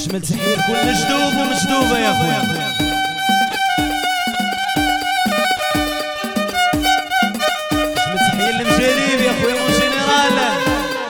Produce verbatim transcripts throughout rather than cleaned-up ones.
أجمل تحية لكل مجدوب ومجدوبة يا أخويا. أجمل تحية للمجاريب يا أخويا مون جينيرال.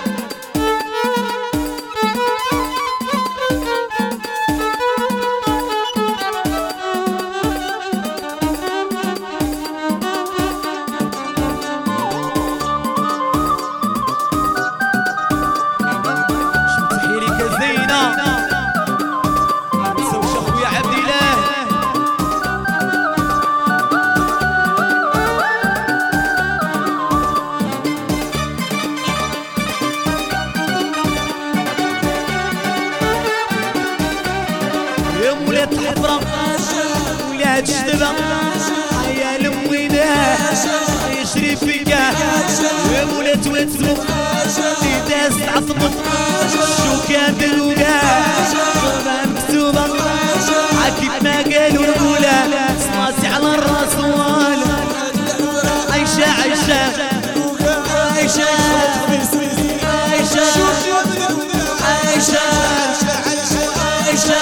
ولات الحفرة ولات الشتبة يا الموينة يشري فيك ولات واتسمو داس عصبك شو كان دلوقا مكتوبة عكيف ما قالوا الأولى صلاتي على الرسول. عيشة عيشة عيشة عيشة عيشة عيشة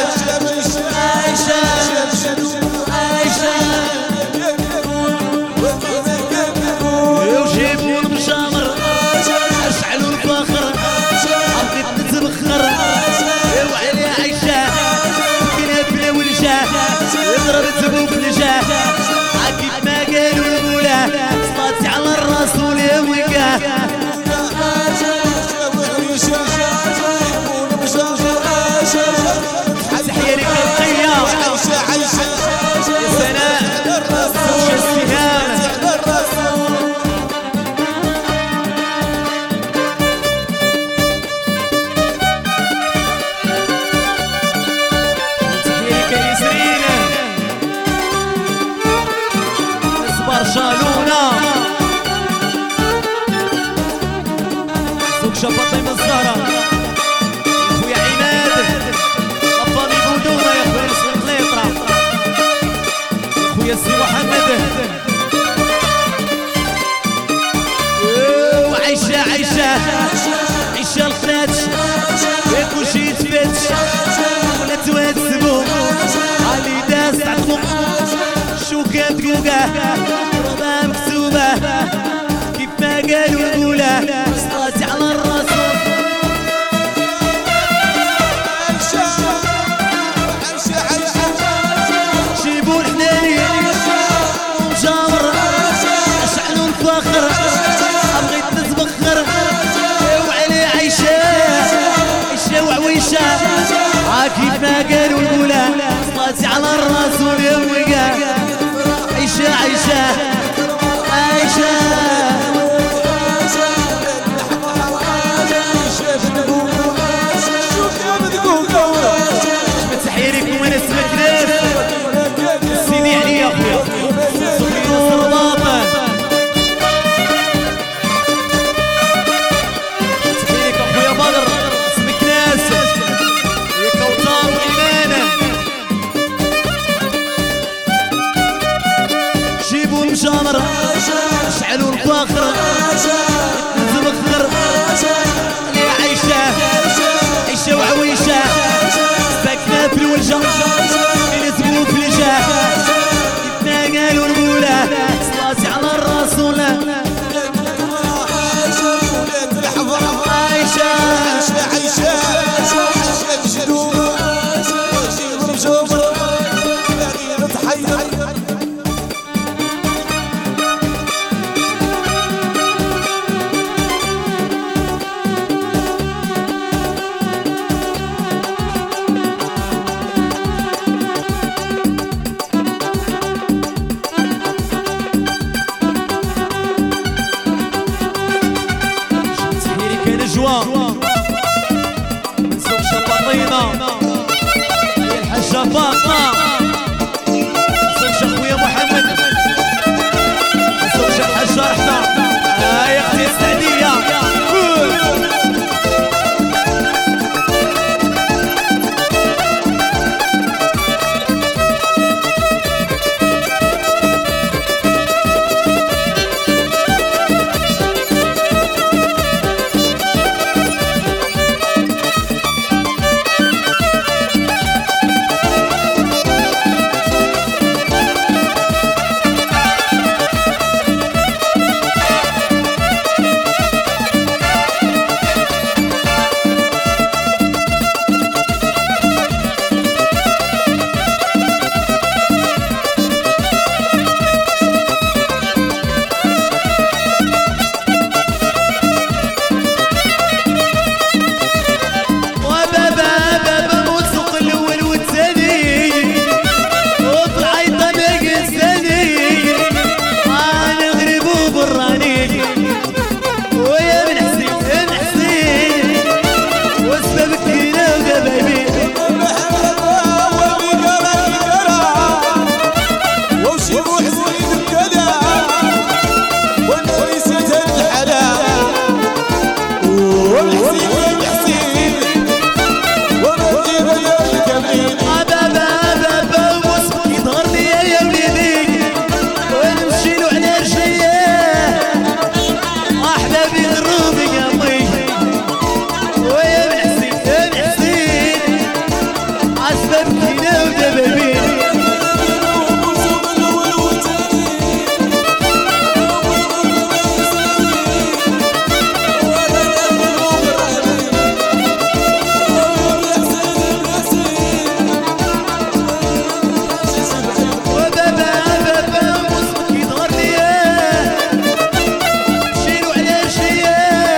وجيبوا المجامر اشعلوا الفخر بغيت نتبخر وعلي عيشة كنا بلا والجاه يضرب الزبوب الجاه عكيف ما قالوا الأولى صلاتي على الرسول يا وقاه. تحية لك القية عيشة عيشة يا سناء زوج السهام. تحية لك ياسرين اصبر شالونا زوج فاطمة الزهرة خويا عماد لفامي بودونة يا خويا نسوي القليطرة يا خويا سي محمد. وعيشة عيشة عيشة القناتش يا كلشي يتفتش ولا تواتسبو علي داس عطمو شو كانت قوقاه رضا مكتوبة كيف ما قالوا الأولى صلاتي على الرسول. جيبوا الحناني ومجامر اشعلوا الفخر بغيت نتبخر وعلي عيشة عيشة وعويشة عكيف ما قالوا الأولى صلاتي على الرسول يا وقاه. عيشة عيشة عيشة تحية لكم انا اسمك ناس سيدي علي يا اخويا صبري نصر باطن. تحية لك اخويا بدر اسمك ناس يا كوثر وإيمانة. جيبوا المجامر اشعلوا الفخر نتبخر يا عيشة عيشة وعويشة ساكنة في الولجة اللي تبو في الجاه كيف ما قالوا الأولى صلاتي على الرسول. عيشة عيشة من سوق شباطينة هي الحاجة فاطمة سوق خويا محمد سوق الحاجة رحمة هاي اختي السعدية. وبابا بابا وصلك يدغر ليا شيلو على شيا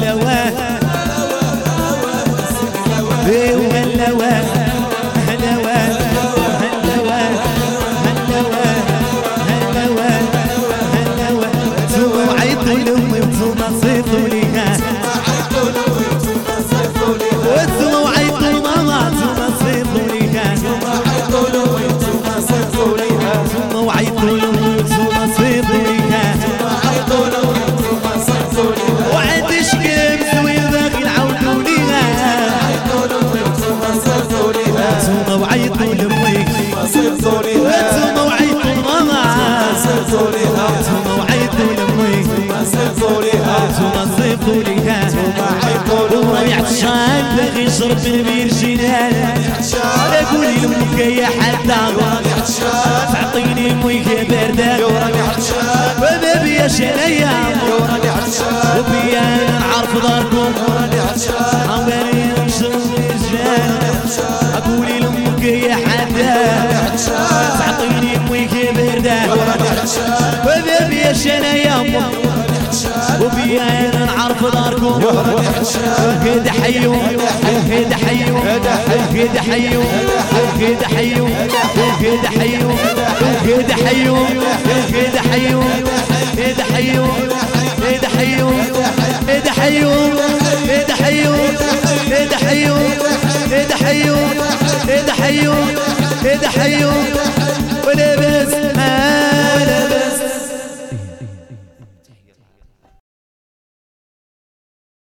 وهلا واه ايه وهلا واه هلا واه هلا واه هلا واه هلا واه هلا واه انتو عيطوا لامي انتو نصيتوا ليها انتو عيطوا ماما انتو نصيتوا ليها انتو عيطوا لامي انتو نصيتوا ليها وعندي شكل زوين باغي نعاودوا ليها انتو وعيطوا لامي انتو وعيطوا ماما انتو وعيطوا لامي انتو نصيبوا ليها وراني عطشان باغي نشرب من بير جنان لا قولي لامك يا حدا تعطيني مويه باردة وما بياش انايا وبيا انا نعرف داركم عمالي نشرب من جنان قولي لامك يا حدا تعطيني مويه باردة وما بياش انايا وبيا انا نعرف داركم هيدا حيو هيدا حيو هيدا حيو هيدا حيو هيدا حيو هيدا حيو هيدا حيو هيدا حيو هيدا حيو هيدا حيو هيدا حيو هيدا حيو هيدا حيو هيدا حيو هيدا حيو ولا